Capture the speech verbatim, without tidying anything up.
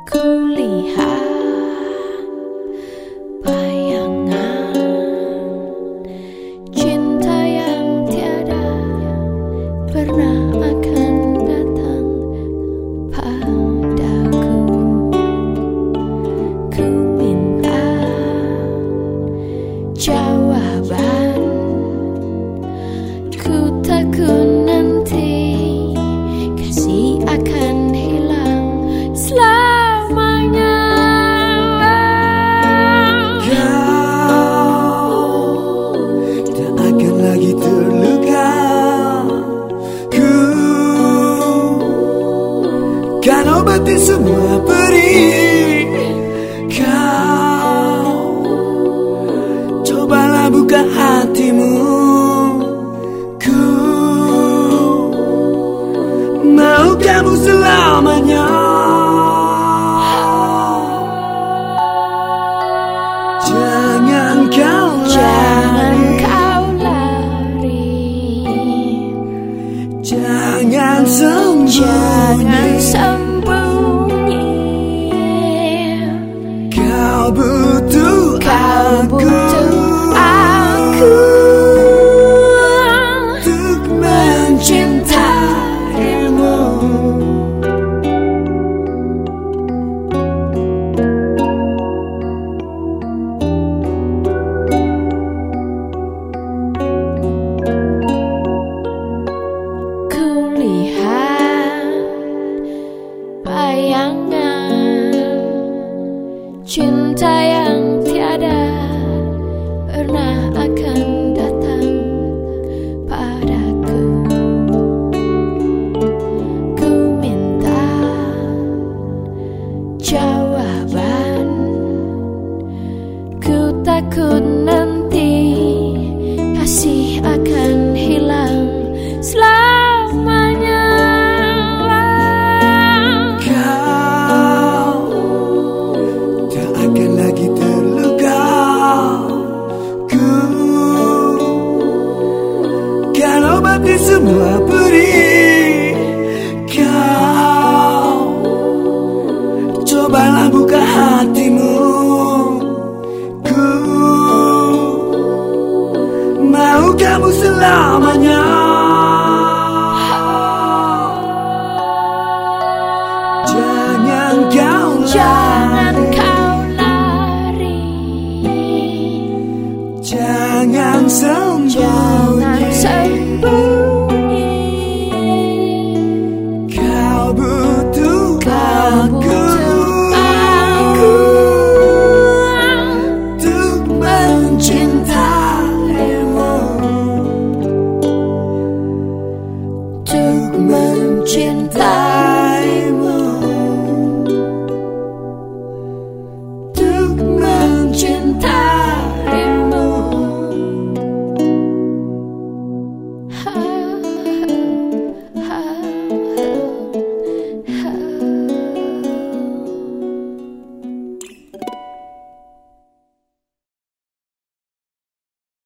Kulihat bayangan cinta yang tiada pernah akan datang padaku. Ku minta jawaban, ku takut nanti kasih akan hilang selamanya. Lagi terluka, ku kan obati semua perih. Kau cobalah buka hatimu, ku mau kamu selamanya. Jangan kau Jangan kau Jangan sembunyi, Jangan sembunyi. Kau butuh Kau aku, butuh aku untuk mencintaimu. Bayangan cinta yang tiada pernah akan datang padaku. Ku minta jawaban, ku takut nanti kasih akan hilang selamanya. Lagi terluka, ku kan obati semua perih. Kau cobalah buka hatimu, ku mau kamu selamanya. Jangan kau Jangan kau Jangan sembunyi, Jangan sembunyi. Kau butuh Kau aku, butuh aku untuk mencintaimu, untuk mencintai.